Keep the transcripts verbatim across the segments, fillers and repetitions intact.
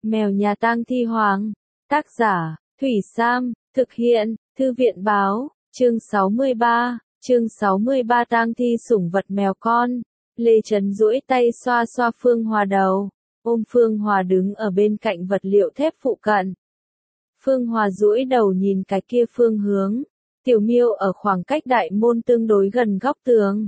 Mèo nhà tang thi hoàng. Tác giả, Thủy Sam, thực hiện, Thư viện báo, chương sáu mươi ba, chương sáu mươi ba tang thi sủng vật mèo con. Lê Trấn duỗi tay xoa xoa Phương Hòa đầu, ôm Phương Hòa đứng ở bên cạnh vật liệu thép phụ cận. Phương Hòa duỗi đầu nhìn cái kia phương hướng, Tiểu Miêu ở khoảng cách đại môn tương đối gần góc tường.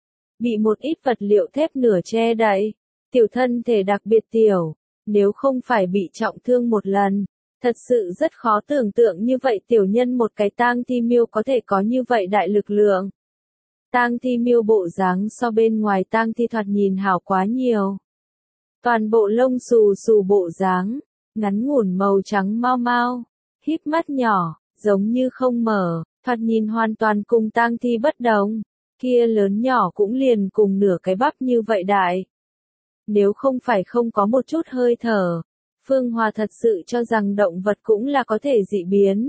Bị một ít vật liệu thép nửa che đậy, tiểu thân thể đặc biệt tiểu, nếu không phải bị trọng thương một lần, thật sự rất khó tưởng tượng như vậy tiểu nhân một cái tang thi miêu có thể có như vậy đại lực lượng. Tang thi miêu bộ dáng so bên ngoài tang thi thoạt nhìn hảo quá nhiều. Toàn bộ lông xù xù bộ dáng, ngắn ngủn màu trắng mau mau, híp mắt nhỏ, giống như không mở, thoạt nhìn hoàn toàn cùng tang thi bất đồng. Kia lớn nhỏ cũng liền cùng nửa cái bắp như vậy đại. Nếu không phải không có một chút hơi thở, Phương Hòa thật sự cho rằng động vật cũng là có thể dị biến.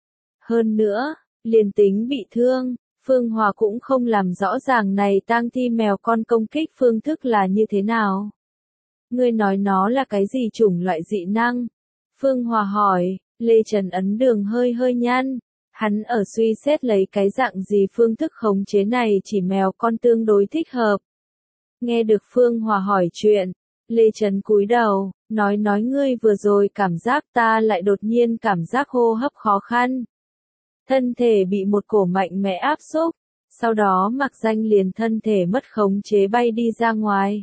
Hơn nữa, liền tính bị thương, Phương Hòa cũng không làm rõ ràng này tang thi mèo con công kích phương thức là như thế nào. Ngươi nói nó là cái gì chủng loại dị năng? Phương Hòa hỏi, Lê Trấn ấn đường hơi hơi nhăn. Hắn ở suy xét lấy cái dạng gì phương thức khống chế này chỉ mèo con tương đối thích hợp. Nghe được Phương Hòa hỏi chuyện, Lê Trấn cúi đầu, nói nói ngươi vừa rồi cảm giác ta lại đột nhiên cảm giác hô hấp khó khăn. Thân thể bị một cổ mạnh mẽ áp xúc, sau đó mặc danh liền thân thể mất khống chế bay đi ra ngoài.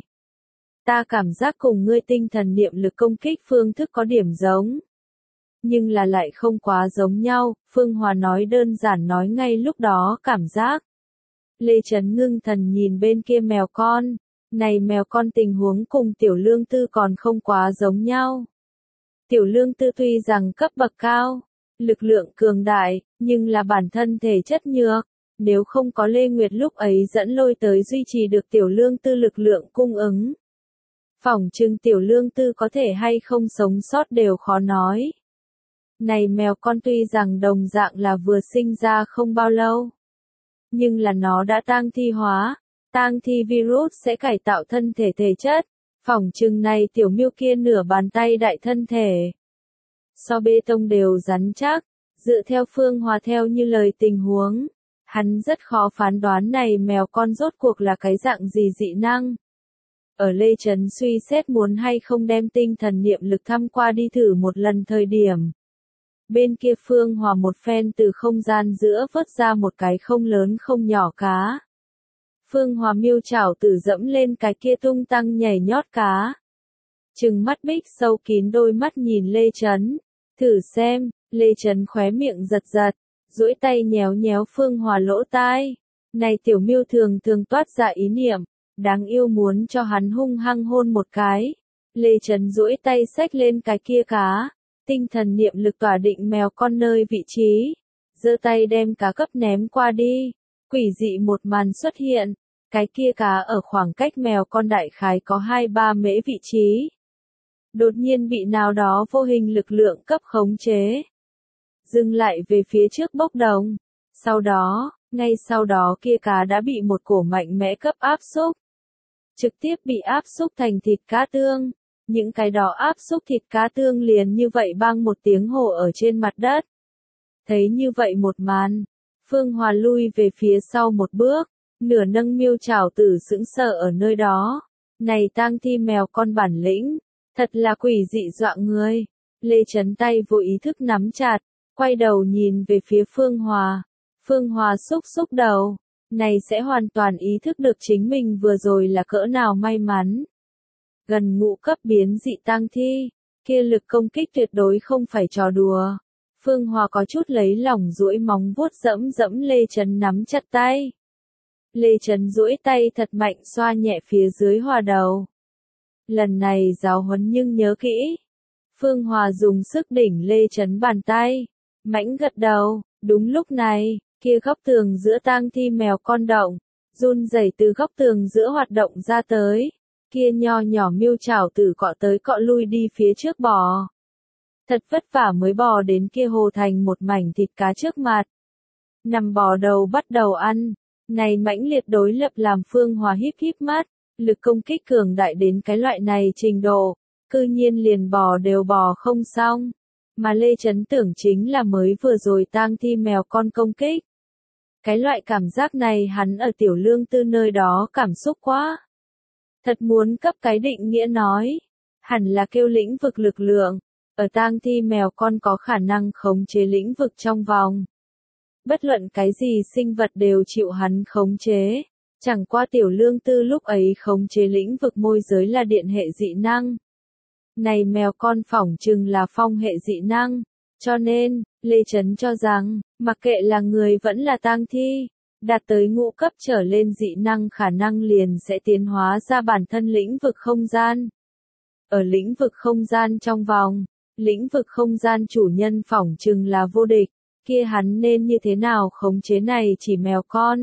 Ta cảm giác cùng ngươi tinh thần niệm lực công kích phương thức có điểm giống. Nhưng là lại không quá giống nhau, Phương Hòa nói đơn giản nói ngay lúc đó cảm giác. Lê Trấn ngưng thần nhìn bên kia mèo con, này mèo con tình huống cùng tiểu lương tư còn không quá giống nhau. Tiểu lương tư tuy rằng cấp bậc cao, lực lượng cường đại, nhưng là bản thân thể chất nhược, nếu không có Lê Nguyệt lúc ấy dẫn lôi tới duy trì được tiểu lương tư lực lượng cung ứng. Phỏng chừng tiểu lương tư có thể hay không sống sót đều khó nói. Này mèo con tuy rằng đồng dạng là vừa sinh ra không bao lâu, nhưng là nó đã tang thi hóa, tang thi virus sẽ cải tạo thân thể thể chất, phỏng chừng này tiểu miêu kia nửa bàn tay đại thân thể. So bê tông đều rắn chắc, dựa theo Phương Hòa theo như lời tình huống, hắn rất khó phán đoán này mèo con rốt cuộc là cái dạng gì dị năng. Ở Lê Trấn suy xét muốn hay không đem tinh thần niệm lực thăm qua đi thử một lần thời điểm. Bên kia Phương Hòa một phen từ không gian giữa vớt ra một cái không lớn không nhỏ cá. Phương Hòa miêu chảo tử dẫm lên cái kia tung tăng nhảy nhót cá. Trừng mắt bích sâu kín đôi mắt nhìn Lê Trấn. Thử xem, Lê Trấn khóe miệng giật giật, duỗi tay nhéo nhéo Phương Hòa lỗ tai. Này tiểu miêu thường thường toát ra ý niệm, đáng yêu muốn cho hắn hung hăng hôn một cái. Lê Trấn duỗi tay xách lên cái kia cá. Tinh thần niệm lực tỏa định mèo con nơi vị trí, giơ tay đem cá cấp ném qua đi, quỷ dị một màn xuất hiện, cái kia cá ở khoảng cách mèo con đại khái có hai ba mễ vị trí. Đột nhiên bị nào đó vô hình lực lượng cấp khống chế. Dừng lại về phía trước bốc đồng, sau đó, ngay sau đó kia cá đã bị một cổ mạnh mẽ cấp áp xúc. Trực tiếp bị áp xúc thành thịt cá tương. Những cái đó áp xúc thịt cá tương liền như vậy bang một tiếng hồ ở trên mặt đất. Thấy như vậy một màn, Phương Hòa lui về phía sau một bước, nửa nâng miêu chảo tử sững sờ ở nơi đó. Này tang thi mèo con bản lĩnh, thật là quỷ dị dọa người. Lê Trấn tay vô ý thức nắm chặt, quay đầu nhìn về phía Phương Hòa. Phương Hòa xúc xúc đầu, này sẽ hoàn toàn ý thức được chính mình vừa rồi là cỡ nào may mắn. Gần ngũ cấp biến dị tang thi, kia lực công kích tuyệt đối không phải trò đùa. Phương Hòa có chút lấy lòng duỗi móng vuốt dẫm dẫm Lê Trấn nắm chặt tay. Lê Trấn duỗi tay thật mạnh xoa nhẹ phía dưới Hòa đầu. Lần này giáo huấn nhưng nhớ kỹ. Phương Hòa dùng sức đỉnh Lê Trấn bàn tay, mãnh gật đầu. Đúng lúc này, kia góc tường giữa tang thi mèo con động, run rẩy từ góc tường giữa hoạt động ra tới. Kia nho nhỏ miêu chảo tử cọ tới cọ lui đi phía trước bò. Thật vất vả mới bò đến kia hồ thành một mảnh thịt cá trước mặt. Nằm bò đầu bắt đầu ăn. Này mãnh liệt đối lập làm Phương Hòa híp híp mắt. Lực công kích cường đại đến cái loại này trình độ. cư nhiên liền bò đều bò không xong. Mà Lê Chấn tưởng chính là mới vừa rồi tang thi mèo con công kích. Cái loại cảm giác này hắn ở Tiểu Lương Tư nơi đó cảm xúc quá. Thật muốn cấp cái định nghĩa nói. Hẳn là kêu lĩnh vực lực lượng. Ở tang thi mèo con có khả năng khống chế lĩnh vực trong vòng. Bất luận cái gì sinh vật đều chịu hắn khống chế. Chẳng qua Tiểu Lương Tư lúc ấy khống chế lĩnh vực môi giới là điện hệ dị năng. Này mèo con phỏng chừng là phong hệ dị năng. Cho nên, Lê Chấn cho rằng, mặc kệ là người vẫn là tang thi, đạt tới ngũ cấp trở lên dị năng khả năng liền sẽ tiến hóa ra bản thân lĩnh vực không gian. Ở lĩnh vực không gian trong vòng, lĩnh vực không gian chủ nhân phỏng chừng là vô địch, kia hắn nên như thế nào khống chế này chỉ mèo con.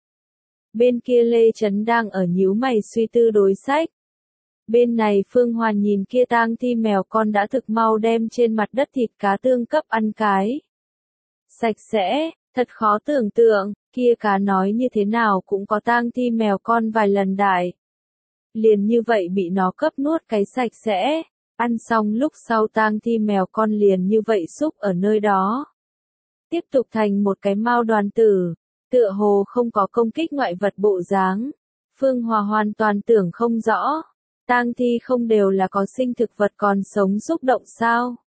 Bên kia Lê Chấn đang ở nhíu mày suy tư đối sách. Bên này Phương Hòa nhìn kia tang thi mèo con đã thực mau đem trên mặt đất thịt cá tương cấp ăn cái. Sạch sẽ, thật khó tưởng tượng, kia cá nói như thế nào cũng có tang thi mèo con vài lần đại. Liền như vậy bị nó cấp nuốt cái sạch sẽ, ăn xong lúc sau tang thi mèo con liền như vậy xúc ở nơi đó. Tiếp tục thành một cái mao đoàn tử, tựa hồ không có công kích ngoại vật bộ dáng. Phương Hòa hoàn toàn tưởng không rõ. Tang thi không đều là có sinh thực vật còn sống xúc động sao?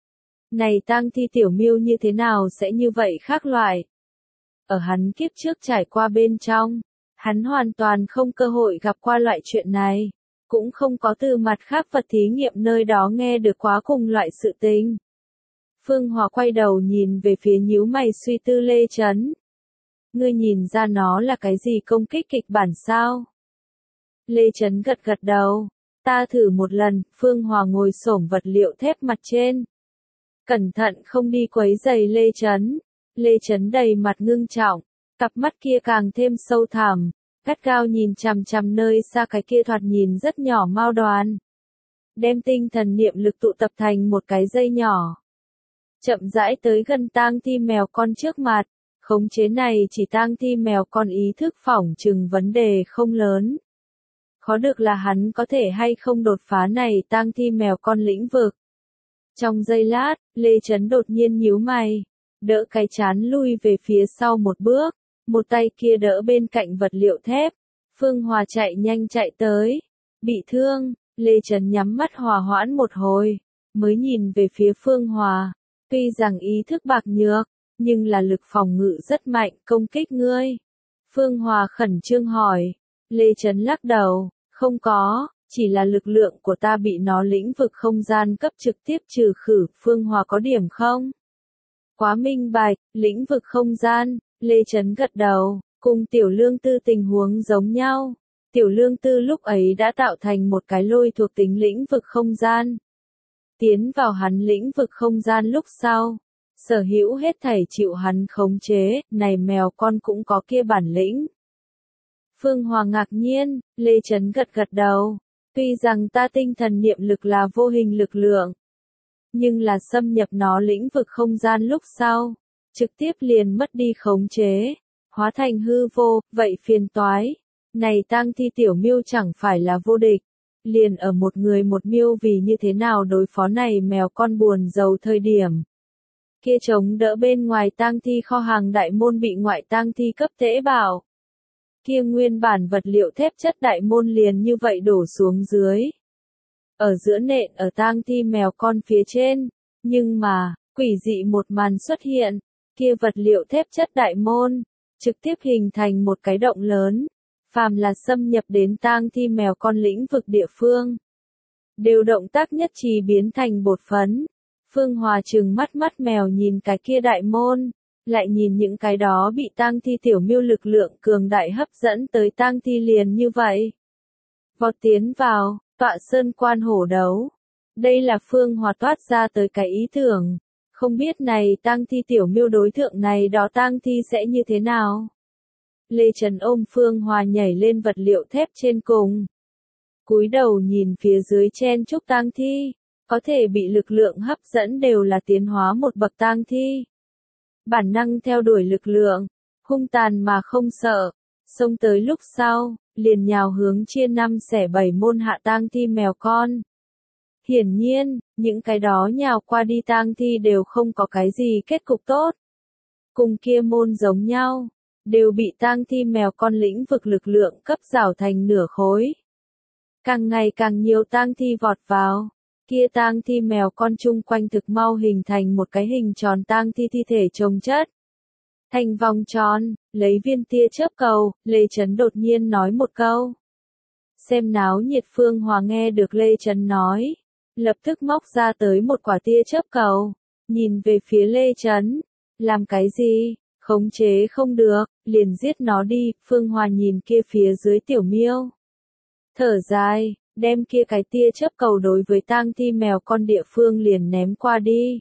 Này tang thi tiểu miêu như thế nào sẽ như vậy khác loại? Ở hắn kiếp trước trải qua bên trong, hắn hoàn toàn không cơ hội gặp qua loại chuyện này, cũng không có từ mặt khác vật thí nghiệm nơi đó nghe được quá cùng loại sự tình. Phương Hòa quay đầu nhìn về phía nhíu mày suy tư Lê Chấn. Ngươi nhìn ra nó là cái gì công kích kịch bản sao? Lê Chấn gật gật đầu. Ta thử một lần, Phương Hòa ngồi xổm vật liệu thép mặt trên. Cẩn thận không đi quấy giày Lê Chấn. Lê Chấn đầy mặt ngưng trọng, cặp mắt kia càng thêm sâu thẳm, gắt gao nhìn chằm chằm nơi xa cái kia thoạt nhìn rất nhỏ mao đoàn. Đem tinh thần niệm lực tụ tập thành một cái dây nhỏ. Chậm rãi tới gần tang thi mèo con trước mặt, khống chế này chỉ tang thi mèo con ý thức phỏng chừng vấn đề không lớn. Khó được là hắn có thể hay không đột phá này tang thi mèo con lĩnh vực. Trong giây lát, Lê Chấn đột nhiên nhíu mày, đỡ cái chán lui về phía sau một bước, một tay kia đỡ bên cạnh vật liệu thép. Phương Hòa chạy nhanh chạy tới, bị thương, Lê Chấn nhắm mắt hòa hoãn một hồi, mới nhìn về phía Phương Hòa. Tuy rằng ý thức bạc nhược, nhưng là lực phòng ngự rất mạnh, công kích ngươi. Phương Hòa khẩn trương hỏi, Lê Chấn lắc đầu, không có, chỉ là lực lượng của ta bị nó lĩnh vực không gian cấp trực tiếp trừ khử. Phương Hòa có điểm không? Quá minh bạch, lĩnh vực không gian, Lê Chấn gật đầu, cùng Tiểu Lương Tư tình huống giống nhau. Tiểu Lương Tư lúc ấy đã tạo thành một cái lôi thuộc tính lĩnh vực không gian. Tiến vào hắn lĩnh vực không gian lúc sau, sở hữu hết thảy chịu hắn khống chế, này mèo con cũng có kia bản lĩnh. Phương Hòa ngạc nhiên, Lê Chấn gật gật đầu, tuy rằng ta tinh thần niệm lực là vô hình lực lượng, nhưng là xâm nhập nó lĩnh vực không gian lúc sau, trực tiếp liền mất đi khống chế, hóa thành hư vô, vậy phiền toái. Này tang thi tiểu miêu chẳng phải là vô địch, liền ở một người một miêu vì như thế nào đối phó này mèo con buồn giàu thời điểm. Kia chống đỡ bên ngoài tang thi kho hàng đại môn bị ngoại tang thi cấp tễ bảo. Kia nguyên bản vật liệu thép chất đại môn liền như vậy đổ xuống dưới. Ở giữa nện ở tang thi mèo con phía trên, nhưng mà, quỷ dị một màn xuất hiện, kia vật liệu thép chất đại môn, trực tiếp hình thành một cái động lớn, phàm là xâm nhập đến tang thi mèo con lĩnh vực địa phương. Đều động tác nhất trì biến thành bột phấn. Phương Hòa trừng mắt mắt mèo nhìn cái kia đại môn, lại nhìn những cái đó bị tang thi tiểu miêu lực lượng cường đại hấp dẫn tới tang thi liền như vậy. Vọt tiến vào, tọa sơn quan hổ đấu. Đây là Phương Hòa toát ra tới cái ý tưởng. Không biết này tang thi tiểu miêu đối tượng này đó tang thi sẽ như thế nào? Lê Trần ôm Phương Hòa nhảy lên vật liệu thép trên cùng. Cúi đầu nhìn phía dưới chen chúc tang thi, có thể bị lực lượng hấp dẫn đều là tiến hóa một bậc tang thi. Bản năng theo đuổi lực lượng, hung tàn mà không sợ, xông tới lúc sau, liền nhào hướng chia năm xẻ bảy môn hạ tang thi mèo con. Hiển nhiên, những cái đó nhào qua đi tang thi đều không có cái gì kết cục tốt. Cùng kia môn giống nhau, đều bị tang thi mèo con lĩnh vực lực lượng cấp rào thành nửa khối. Càng ngày càng nhiều tang thi vọt vào, kia tang thi mèo con chung quanh thực mau hình thành một cái hình tròn tang thi thi thể chồng chất. Thành vòng tròn, lấy viên tia chớp cầu, Lê Chấn đột nhiên nói một câu. Xem náo nhiệt Phương Hòa nghe được Lê Chấn nói, lập tức móc ra tới một quả tia chớp cầu, nhìn về phía Lê Chấn. Làm cái gì? Khống chế không được, liền giết nó đi. Phương Hòa nhìn kia phía dưới tiểu miêu. Thở dài, đem kia cái tia chớp cầu đối với tang thi mèo con địa phương liền ném qua đi.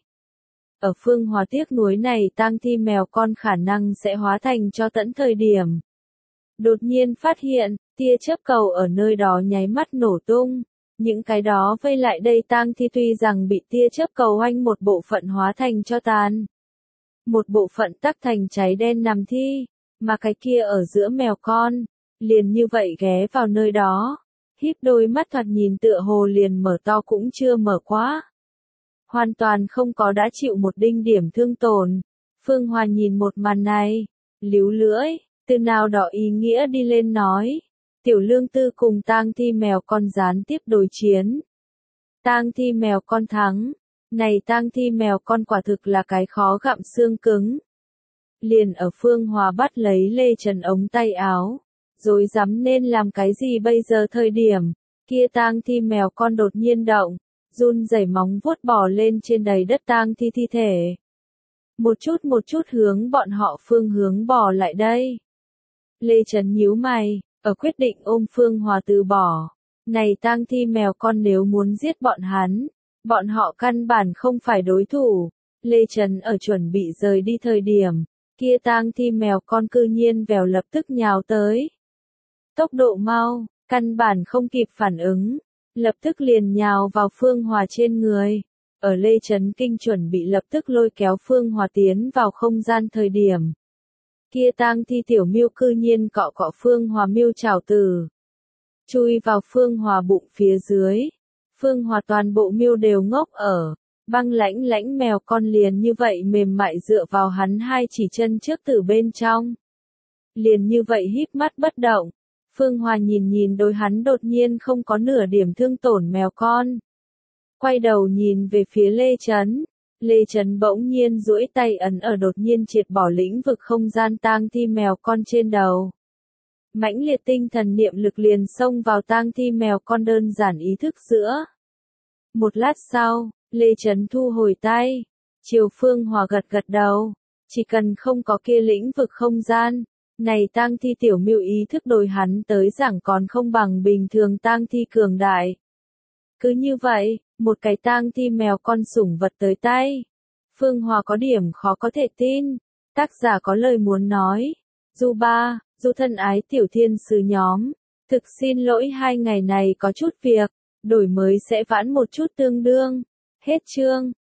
Ở Phương Hòa tiếc nuối này tang thi mèo con khả năng sẽ hóa thành cho tận thời điểm. Đột nhiên phát hiện, tia chớp cầu ở nơi đó nháy mắt nổ tung. Những cái đó vây lại đây tang thi tuy rằng bị tia chớp cầu oanh một bộ phận hóa thành cho tàn. Một bộ phận tắc thành cháy đen nằm thi, mà cái kia ở giữa mèo con, liền như vậy ghé vào nơi đó. Híp đôi mắt thoạt nhìn tựa hồ liền mở to cũng chưa mở quá. Hoàn toàn không có đã chịu một đinh điểm thương tổn. Phương Hòa nhìn một màn này, líu lưỡi, từ nào đỏ ý nghĩa đi lên nói. Tiểu Lương Tư cùng tang thi mèo con gián tiếp đối chiến. Tang thi mèo con thắng. Này tang thi mèo con quả thực là cái khó gặm xương cứng. Liền ở Phương Hòa bắt lấy Lê Trần ống tay áo. Rồi dám nên làm cái gì bây giờ thời điểm. Kia tang thi mèo con đột nhiên động. Run rẩy móng vuốt bò lên trên đầy đất tang thi thi thể. Một chút một chút hướng bọn họ phương hướng bò lại đây. Lê Trần nhíu mày, ở quyết định ôm Phương Hòa từ bỏ. Này tang thi mèo con nếu muốn giết bọn hắn, bọn họ căn bản không phải đối thủ. Lê Trần ở chuẩn bị rời đi thời điểm, kia tang thi mèo con cư nhiên vèo lập tức nhào tới. Tốc độ mau, căn bản không kịp phản ứng, lập tức liền nhào vào Phương Hòa trên người. Ở Lê Trấn Kinh chuẩn bị lập tức lôi kéo Phương Hòa tiến vào không gian thời điểm. Kia tang thi tiểu miêu cư nhiên cọ cọ Phương Hòa miêu trảo tử. Chui vào Phương Hòa bụng phía dưới. Phương Hòa toàn bộ miêu đều ngốc ở. Băng lãnh lãnh mèo con liền như vậy mềm mại dựa vào hắn hai chỉ chân trước từ bên trong. Liền như vậy híp mắt bất động. Phương Hòa nhìn nhìn đôi hắn đột nhiên không có nửa điểm thương tổn mèo con. Quay đầu nhìn về phía Lê Trấn. Lê Trấn bỗng nhiên duỗi tay ấn ở đột nhiên triệt bỏ lĩnh vực không gian tang thi mèo con trên đầu. Mãnh liệt tinh thần niệm lực liền xông vào tang thi mèo con đơn giản ý thức giữa. Một lát sau, Lê Trấn thu hồi tay. Chiều Phương Hòa gật gật đầu. Chỉ cần không có kia lĩnh vực không gian. Này tang thi tiểu miêu ý thức đối hắn tới rằng còn không bằng bình thường tang thi cường đại. Cứ như vậy, một cái tang thi mèo con sủng vật tới tay. Phương Hòa có điểm khó có thể tin. Tác giả có lời muốn nói. Du ba, du thân ái tiểu thiên sứ nhóm. Thực xin lỗi hai ngày này có chút việc. Đổi mới sẽ vãn một chút tương đương. Hết chương.